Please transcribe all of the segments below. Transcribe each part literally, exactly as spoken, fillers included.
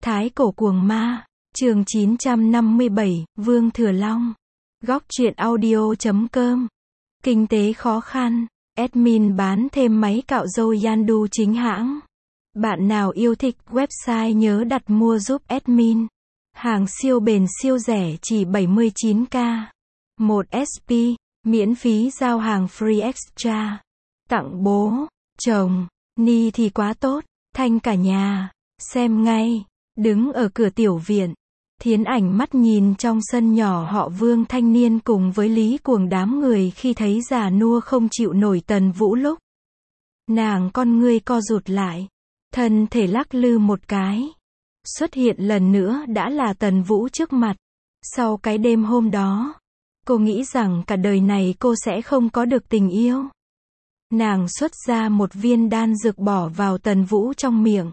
Thái cổ cuồng ma, chương chín trăm năm mươi bảy, Vương Thừa Long. Góc truyện audio chấm com. Kinh tế khó khăn, admin bán thêm máy cạo râu Yandu chính hãng. Bạn nào yêu thích website nhớ đặt mua giúp admin. Hàng siêu bền siêu rẻ chỉ bảy mươi chín k. một ét pê, miễn phí giao hàng free extra. Tặng bố, chồng, ni thì quá tốt, thanh cả nhà. Xem ngay. Đứng ở cửa tiểu viện, Thiến Ảnh mắt nhìn trong sân nhỏ họ Vương thanh niên cùng với Lý Cuồng đám người khi thấy già nua không chịu nổi Tần Vũ lúc. Nàng con ngươi co rụt lại, thân thể lắc lư một cái. Xuất hiện lần nữa đã là Tần Vũ trước mặt. Sau cái đêm hôm đó, cô nghĩ rằng cả đời này cô sẽ không có được tình yêu. Nàng xuất ra một viên đan dược bỏ vào Tần Vũ trong miệng.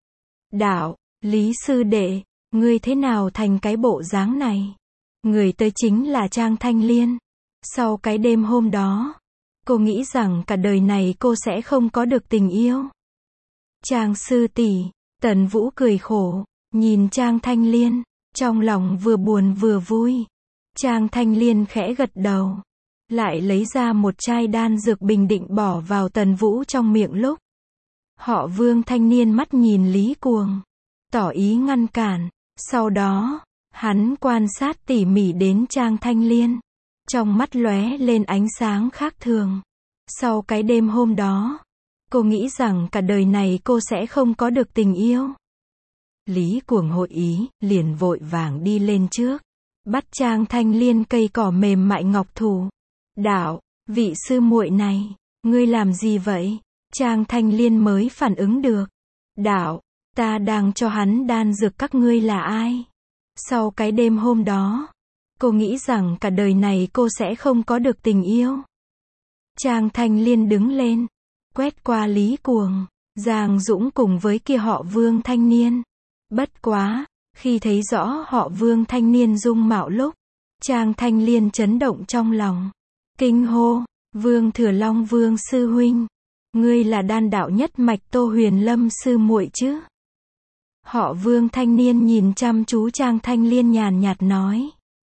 Đạo, Lý sư đệ, ngươi thế nào thành cái bộ dáng này? Người tới chính là Trang Thanh Liên. Sau cái đêm hôm đó, cô nghĩ rằng cả đời này cô sẽ không có được tình yêu. Trang sư tỷ, Tần Vũ cười khổ, nhìn Trang Thanh Liên, trong lòng vừa buồn vừa vui. Trang Thanh Liên khẽ gật đầu, lại lấy ra một chai đan dược bình định bỏ vào Tần Vũ trong miệng lúc. Họ Vương thanh niên mắt nhìn Lý Cuồng, tỏ ý ngăn cản. Sau đó, hắn quan sát tỉ mỉ đến Trang Thanh Liên. Trong mắt lóe lên ánh sáng khác thường. Sau cái đêm hôm đó, cô nghĩ rằng cả đời này cô sẽ không có được tình yêu. Lý Cuồng hội ý, liền vội vàng đi lên trước, bắt Trang Thanh Liên cây cỏ mềm mại ngọc thủ. Đạo, vị sư muội này, ngươi làm gì vậy? Trang Thanh Liên mới phản ứng được. Đạo, ta đang cho hắn đan dược, các ngươi là ai? Sau cái đêm hôm đó, cô nghĩ rằng cả đời này cô sẽ không có được tình yêu. Trang Thanh Liên đứng lên, quét qua Lý Cuồng, Giang Dũng cùng với kia họ Vương thanh niên. Bất quá, khi thấy rõ họ Vương thanh niên dung mạo lúc, Trang Thanh Liên chấn động trong lòng. Kinh hô, Vương Thừa Long Vương sư huynh, ngươi là đan đạo nhất mạch Tô Huyền Lâm sư muội chứ? Họ Vương thanh niên nhìn chăm chú Trang Thanh Liên nhàn nhạt nói.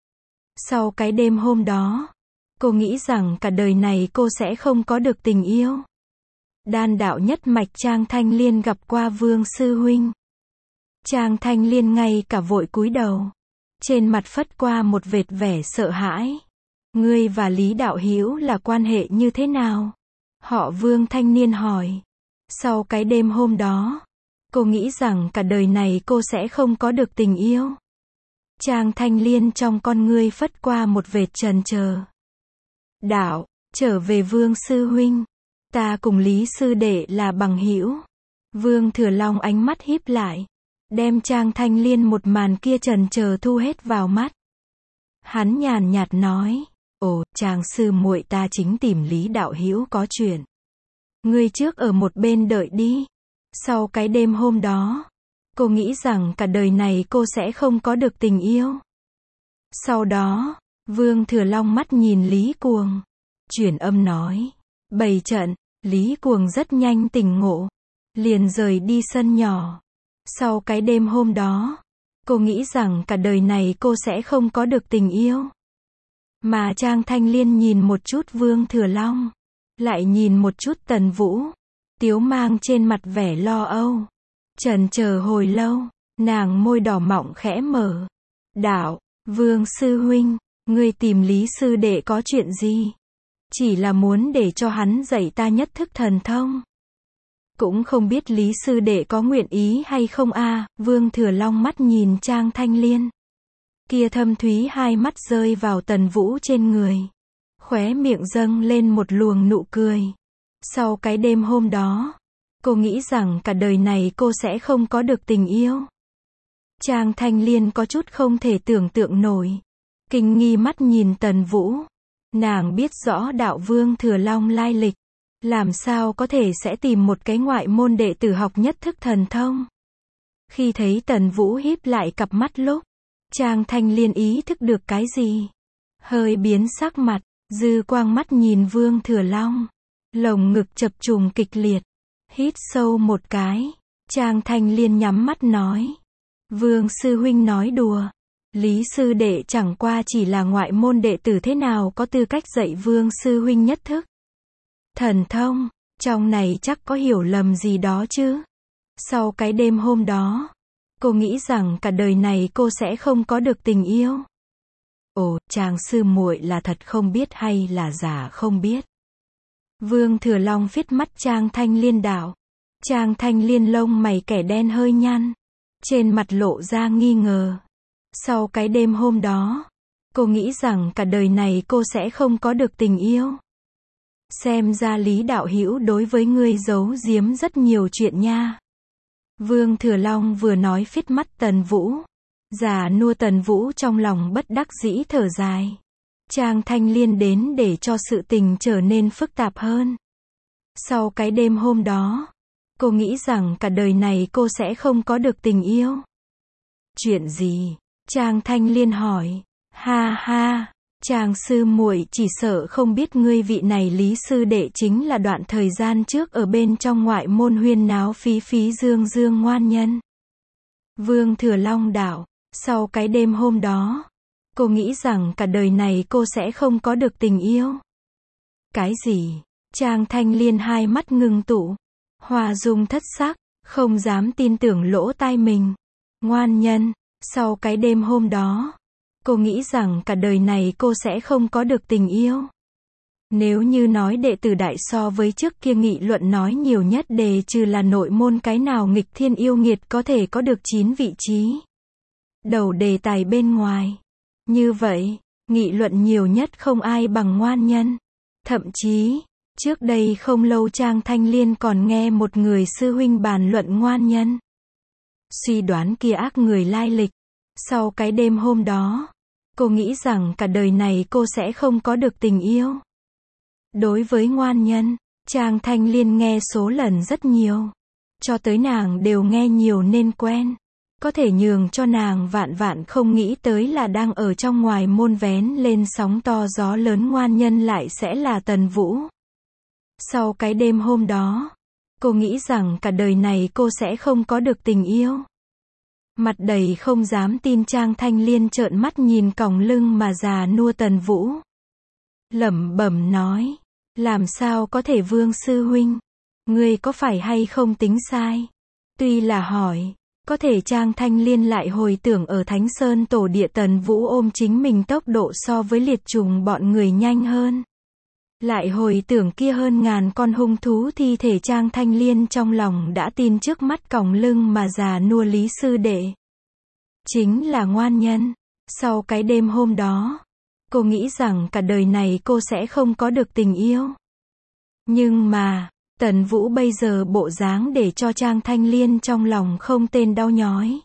Sau cái đêm hôm đó, cô nghĩ rằng cả đời này cô sẽ không có được tình yêu. Đan đạo nhất mạch Trang Thanh Liên gặp qua Vương sư huynh. Trang Thanh Liên ngay cả vội cúi đầu, trên mặt phất qua một vệt vẻ sợ hãi. Ngươi và Lý đạo hữu là quan hệ như thế nào? Họ Vương thanh niên hỏi. Sau cái đêm hôm đó, cô nghĩ rằng cả đời này cô sẽ không có được tình yêu. Trang Thanh Liên trong con ngươi phất qua một vệt chần chờ. Đạo, trở về Vương sư huynh, ta cùng Lý sư đệ là bằng hữu. Vương Thừa Long ánh mắt híp lại, đem Trang Thanh Liên một màn kia chần chờ thu hết vào mắt. Hắn nhàn nhạt nói, ồ, Trang sư muội ta chính tìm Lý đạo hữu có chuyện. Ngươi trước ở một bên đợi đi. Sau cái đêm hôm đó, cô nghĩ rằng cả đời này cô sẽ không có được tình yêu. Sau đó, Vương Thừa Long mắt nhìn Lý Cuồng, chuyển âm nói, bày trận. Lý Cuồng rất nhanh tỉnh ngộ, liền rời đi sân nhỏ. Sau cái đêm hôm đó, cô nghĩ rằng cả đời này cô sẽ không có được tình yêu. Mà Trang Thanh Liên nhìn một chút Vương Thừa Long, lại nhìn một chút Tần Vũ, tiếu mang trên mặt vẻ lo âu. Chần chờ hồi lâu, nàng môi đỏ mọng khẽ mở. Đạo, Vương sư huynh, ngươi tìm Lý sư đệ có chuyện gì? Chỉ là muốn để cho hắn dạy ta nhất thức thần thông. Cũng không biết Lý sư đệ có nguyện ý hay không a? À, Vương Thừa Long mắt nhìn Trang Thanh Liên. Kia thâm thúy hai mắt rơi vào Tần Vũ trên người. Khóe miệng dâng lên một luồng nụ cười. Sau cái đêm hôm đó, cô nghĩ rằng cả đời này cô sẽ không có được tình yêu. Trang Thanh Liên có chút không thể tưởng tượng nổi. Kinh nghi mắt nhìn Tần Vũ. Nàng biết rõ đạo Vương Thừa Long lai lịch. Làm sao có thể sẽ tìm một cái ngoại môn đệ tử học nhất thức thần thông. Khi thấy Tần Vũ híp lại cặp mắt lúc, Trang Thanh Liên ý thức được cái gì. Hơi biến sắc mặt, dư quang mắt nhìn Vương Thừa Long. Lồng ngực chập trùng kịch liệt. Hít sâu một cái, Trang Thanh Liên nhắm mắt nói. Vương sư huynh nói đùa. Lý sư đệ chẳng qua chỉ là ngoại môn đệ tử, thế nào có tư cách dạy Vương sư huynh nhất thức thần thông, trong này chắc có hiểu lầm gì đó chứ. Sau cái đêm hôm đó, cô nghĩ rằng cả đời này cô sẽ không có được tình yêu. Ồ, chàng sư muội là thật không biết hay là giả không biết? Vương Thừa Long viết mắt Trang Thanh Liên đạo. Trang Thanh Liên lông mày kẻ đen hơi nhăn, trên mặt lộ ra nghi ngờ. Sau cái đêm hôm đó, cô nghĩ rằng cả đời này cô sẽ không có được tình yêu. Xem ra Lý đạo hữu đối với ngươi giấu giếm rất nhiều chuyện nha. Vương Thừa Long vừa nói viết mắt Tần Vũ. Già nua Tần Vũ trong lòng bất đắc dĩ thở dài. Trang Thanh Liên đến để cho sự tình trở nên phức tạp hơn. Sau cái đêm hôm đó, cô nghĩ rằng cả đời này cô sẽ không có được tình yêu. Chuyện gì? Trang Thanh Liên hỏi. Ha ha, chàng sư muội chỉ sợ không biết ngươi vị này Lý sư đệ chính là đoạn thời gian trước ở bên trong ngoại môn huyên náo phí phí dương dương ngoan nhân. Vương Thừa Long đạo. Sau cái đêm hôm đó, cô nghĩ rằng cả đời này cô sẽ không có được tình yêu. Cái gì? Trang Thanh Liên hai mắt ngưng tụ, Hoa dung thất sắc, không dám tin tưởng lỗ tai mình. Ngoan nhân, sau cái đêm hôm đó, cô nghĩ rằng cả đời này cô sẽ không có được tình yêu. Nếu như nói đệ tử đại so với trước kia nghị luận nói nhiều nhất đề trừ là nội môn cái nào nghịch thiên yêu nghiệt có thể có được chín vị trí đầu đề tài bên ngoài. Như vậy, nghị luận nhiều nhất không ai bằng ngoan nhân. Thậm chí, trước đây không lâu Trang Thanh Liên còn nghe một người sư huynh bàn luận ngoan nhân. Suy đoán kia ác người lai lịch. Sau cái đêm hôm đó, cô nghĩ rằng cả đời này cô sẽ không có được tình yêu. Đối với ngoan nhân, Trang Thanh Liên nghe số lần rất nhiều. Cho tới nàng đều nghe nhiều nên quen. Có thể nhường cho nàng vạn vạn không nghĩ tới là đang ở trong ngoài môn vén lên sóng to gió lớn ngoan nhân lại sẽ là Tần Vũ. Sau cái đêm hôm đó, cô nghĩ rằng cả đời này cô sẽ không có được tình yêu. Mặt đầy không dám tin Trang Thanh Liên trợn mắt nhìn còng lưng mà già nua Tần Vũ. Lẩm bẩm nói, làm sao có thể Vương sư huynh, ngươi có phải hay không tính sai? Tuy là hỏi, có thể Trang Thanh Liên lại hồi tưởng ở Thánh Sơn tổ địa Tần Vũ ôm chính mình tốc độ so với liệt trùng bọn người nhanh hơn. Lại hồi tưởng kia hơn ngàn con hung thú thi thể Trang Thanh Liên trong lòng đã tin trước mắt còng lưng mà già nua Lý sư đệ. Chính là ngoan nhân. Sau cái đêm hôm đó, cô nghĩ rằng cả đời này cô sẽ không có được tình yêu. Nhưng mà, Tần Vũ bây giờ bộ dáng để cho Trang Thanh Liên trong lòng không tên đau nhói.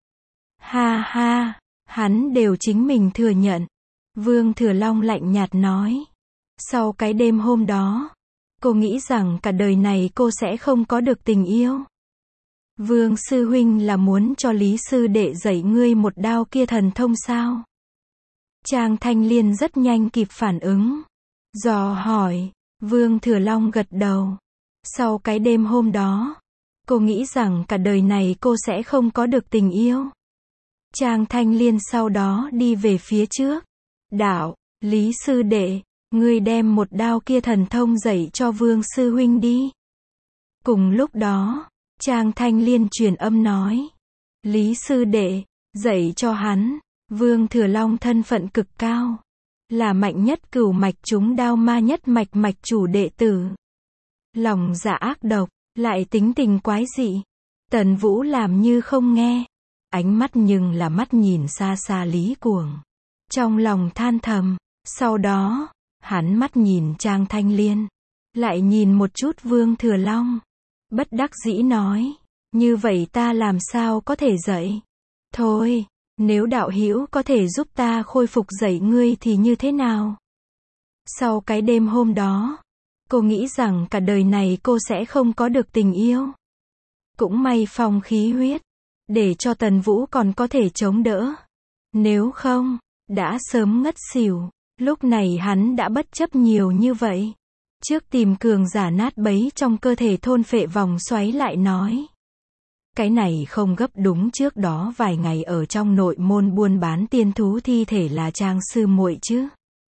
Ha ha, hắn đều chính mình thừa nhận. Vương Thừa Long lạnh nhạt nói. Sau cái đêm hôm đó, cô nghĩ rằng cả đời này cô sẽ không có được tình yêu. Vương sư huynh là muốn cho Lý sư đệ dạy ngươi một đao kia thần thông sao? Trang Thanh Liên rất nhanh kịp phản ứng. Dò hỏi, Vương Thừa Long gật đầu. Sau cái đêm hôm đó, cô nghĩ rằng cả đời này cô sẽ không có được tình yêu. Trang Thanh Liên sau đó đi về phía trước. Đạo, Lý sư đệ, ngươi đem một đao kia thần thông dạy cho Vương sư huynh đi. Cùng lúc đó, Trang Thanh Liên truyền âm nói. Lý sư đệ, dạy cho hắn. Vương Thừa Long thân phận cực cao, là mạnh nhất cửu mạch chúng đao ma nhất mạch mạch chủ đệ tử. Lòng dạ ác độc, lại tính tình quái dị. Tần Vũ làm như không nghe. Ánh mắt nhưng là mắt nhìn xa xa Lý Cuồng. Trong lòng than thầm. Sau đó, hắn mắt nhìn Trang Thanh Liên. Lại nhìn một chút Vương Thừa Long. Bất đắc dĩ nói. Như vậy ta làm sao có thể dạy? Thôi, nếu đạo hữu có thể giúp ta khôi phục dạy ngươi thì như thế nào? Sau cái đêm hôm đó, cô nghĩ rằng cả đời này cô sẽ không có được tình yêu. Cũng may phong khí huyết, để cho Tần Vũ còn có thể chống đỡ. Nếu không, đã sớm ngất xỉu. Lúc này hắn đã bất chấp nhiều như vậy. Trước tìm cường giả nát bấy trong cơ thể thôn phệ vòng xoáy lại nói. Cái này không gấp, đúng trước đó vài ngày ở trong nội môn buôn bán tiên thú thi thể là Trang sư muội chứ.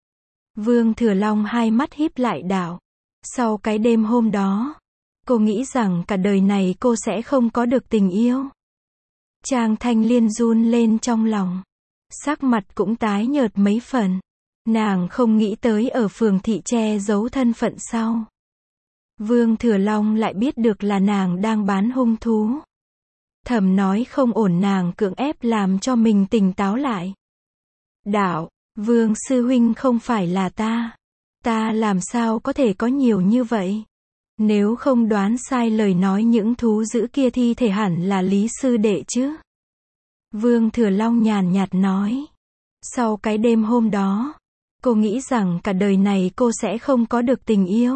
Vương Thừa Long hai mắt híp lại đạo. Sau cái đêm hôm đó, cô nghĩ rằng cả đời này cô sẽ không có được tình yêu. Trang Thanh Liên run lên trong lòng. Sắc mặt cũng tái nhợt mấy phần. Nàng không nghĩ tới ở phường thị che giấu thân phận sau. Vương Thừa Long lại biết được là nàng đang bán hung thú. Thầm nói không ổn, nàng cưỡng ép làm cho mình tỉnh táo lại. Đạo, Vương sư huynh không phải là ta. Ta làm sao có thể có nhiều như vậy? Nếu không đoán sai lời nói, những thú dữ kia thi thể hẳn là Lý sư đệ chứ. Vương Thừa Long nhàn nhạt nói. Sau cái đêm hôm đó, cô nghĩ rằng cả đời này cô sẽ không có được tình yêu.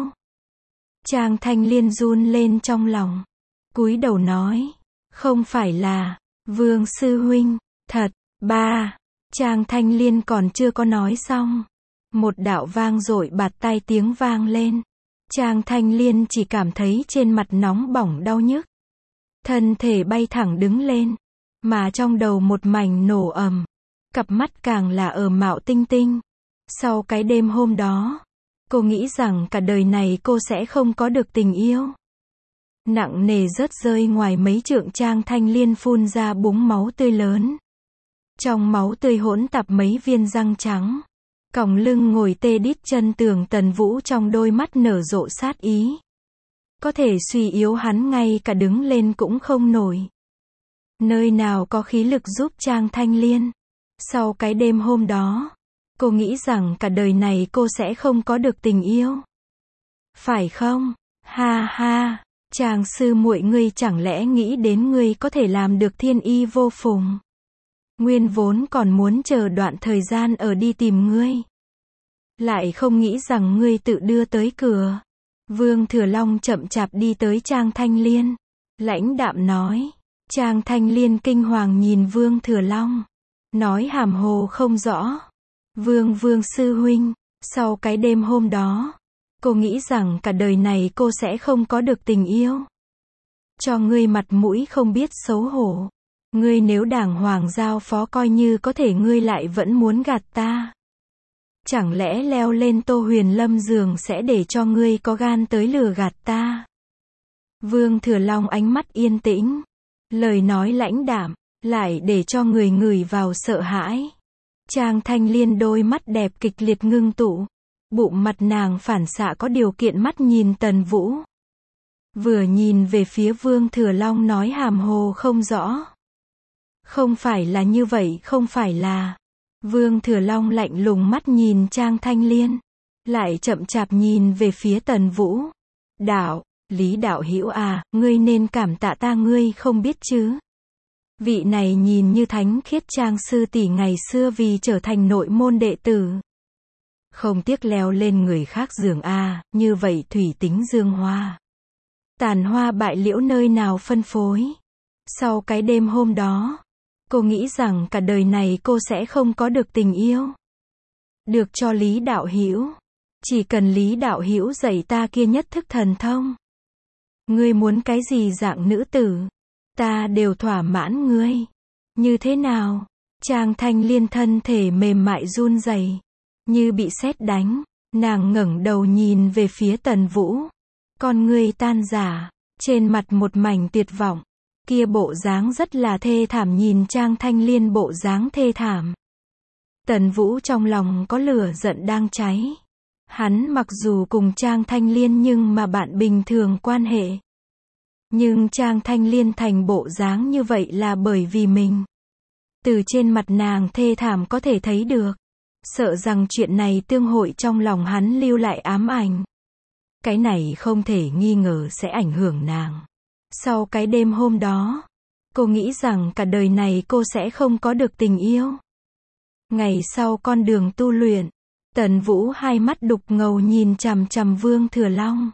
Trang Thanh Liên run lên trong lòng. Cúi đầu nói. Không phải là, Vương sư huynh, thật, ba. Trang Thanh Liên còn chưa có nói xong. Một đạo vang dội bạt tai tiếng vang lên. Trang Thanh Liên chỉ cảm thấy trên mặt nóng bỏng đau nhức. Thân thể bay thẳng đứng lên. Mà trong đầu một mảnh nổ ầm. Cặp mắt càng là ở mạo tinh tinh. Sau cái đêm hôm đó, cô nghĩ rằng cả đời này cô sẽ không có được tình yêu. Nặng nề rớt rơi ngoài mấy trượng, Trang Thanh Liên phun ra búng máu tươi lớn. Trong máu tươi hỗn tạp mấy viên răng trắng. Còng lưng ngồi tê đít chân tường, Tần Vũ trong đôi mắt nở rộ sát ý. Có thể suy yếu hắn ngay cả đứng lên cũng không nổi. Nơi nào có khí lực giúp Trang Thanh Liên. Sau cái đêm hôm đó, cô nghĩ rằng cả đời này cô sẽ không có được tình yêu. Phải không? Ha ha, Trang sư muội, ngươi chẳng lẽ nghĩ đến ngươi có thể làm được thiên y vô phùng? Nguyên vốn còn muốn chờ đoạn thời gian ở đi tìm ngươi. Lại không nghĩ rằng ngươi tự đưa tới cửa. Vương Thừa Long chậm chạp đi tới Trang Thanh Liên. Lãnh đạm nói. Trang Thanh Liên kinh hoàng nhìn Vương Thừa Long. Nói hàm hồ không rõ. Vương Vương sư huynh, sau cái đêm hôm đó, cô nghĩ rằng cả đời này cô sẽ không có được tình yêu. Cho ngươi mặt mũi không biết xấu hổ. Ngươi nếu đàng hoàng giao phó, coi như có thể ngươi lại vẫn muốn gạt ta. Chẳng lẽ leo lên Tô Huyền Lâm giường sẽ để cho ngươi có gan tới lừa gạt ta? Vương Thừa Long ánh mắt yên tĩnh. Lời nói lãnh đạm, lại để cho người ngửi vào sợ hãi. Trang Thanh Liên đôi mắt đẹp kịch liệt ngưng tụ. Bụng mặt nàng phản xạ có điều kiện mắt nhìn Tần Vũ. Vừa nhìn về phía Vương Thừa Long nói hàm hồ không rõ. Không phải là như vậy, không phải là. Vương Thừa Long lạnh lùng mắt nhìn Trang Thanh Liên. Lại chậm chạp nhìn về phía Tần Vũ. Đạo, Lý đạo hữu à, ngươi nên cảm tạ ta, ngươi không biết chứ. Vị này nhìn như thánh khiết Trang sư tỷ ngày xưa vì trở thành nội môn đệ tử. Không tiếc leo lên người khác giường a, như vậy thủy tính dương hoa. Tàn hoa bại liễu nơi nào phân phối. Sau cái đêm hôm đó, cô nghĩ rằng cả đời này cô sẽ không có được tình yêu. Được cho Lý đạo hữu. Chỉ cần Lý đạo hữu dạy ta kia nhất thức thần thông. Ngươi muốn cái gì dạng nữ tử, ta đều thỏa mãn ngươi. Như thế nào? Trang Thanh Liên thân thể mềm mại run rẩy, như bị sét đánh. Nàng ngẩng đầu nhìn về phía Tần Vũ. Con ngươi tan rã, trên mặt một mảnh tuyệt vọng. Kia bộ dáng rất là thê thảm, nhìn Trang Thanh Liên bộ dáng thê thảm. Tần Vũ trong lòng có lửa giận đang cháy. Hắn mặc dù cùng Trang Thanh Liên nhưng mà bạn bình thường quan hệ. Nhưng Trang Thanh Liên thành bộ dáng như vậy là bởi vì mình. Từ trên mặt nàng thê thảm có thể thấy được. Sợ rằng chuyện này tương hội trong lòng hắn lưu lại ám ảnh. Cái này không thể nghi ngờ sẽ ảnh hưởng nàng. Sau cái đêm hôm đó, cô nghĩ rằng cả đời này cô sẽ không có được tình yêu. Ngày sau con đường tu luyện, Tần Vũ hai mắt đục ngầu nhìn chằm chằm Vương Thừa Long.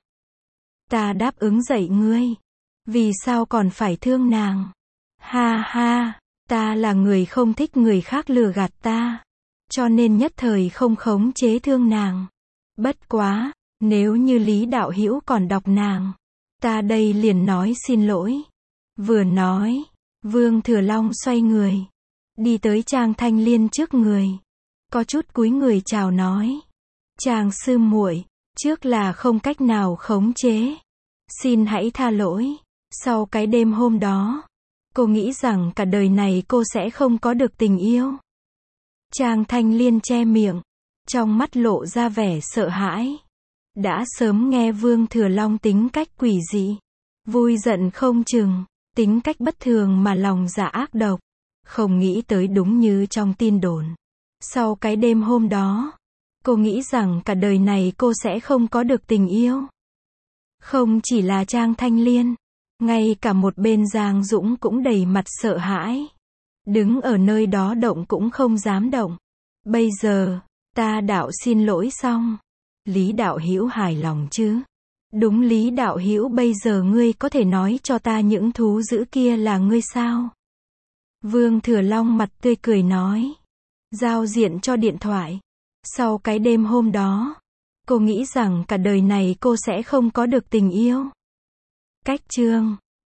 Ta đáp ứng dạy ngươi. Vì sao còn phải thương nàng? Ha ha, ta là người không thích người khác lừa gạt ta. Cho nên nhất thời không khống chế thương nàng. Bất quá, nếu như Lý đạo hữu còn đọc nàng, ta đây liền nói xin lỗi. Vừa nói, Vương Thừa Long xoay người, đi tới Trang Thanh Liên trước người, có chút cúi người chào nói. Trang sư muội, trước là không cách nào khống chế. Xin hãy tha lỗi. Sau cái đêm hôm đó, cô nghĩ rằng cả đời này cô sẽ không có được tình yêu. Trang Thanh Liên che miệng, trong mắt lộ ra vẻ sợ hãi. Đã sớm nghe Vương Thừa Long tính cách quỷ dị, vui giận không chừng, tính cách bất thường mà lòng dạ ác độc. Không nghĩ tới đúng như trong tin đồn. Sau cái đêm hôm đó, cô nghĩ rằng cả đời này cô sẽ không có được tình yêu. Không chỉ là Trang Thanh Liên, ngay cả một bên Giang Dũng cũng đầy mặt sợ hãi. Đứng ở nơi đó động cũng không dám động. Bây giờ, ta đạo xin lỗi xong. Lý đạo hữu hài lòng chứ? Đúng, Lý đạo hữu, bây giờ ngươi có thể nói cho ta những thú dữ kia là ngươi sao? Vương Thừa Long mặt tươi cười nói. Giao diện cho điện thoại. Sau cái đêm hôm đó, cô nghĩ rằng cả đời này cô sẽ không có được tình yêu. Cách chương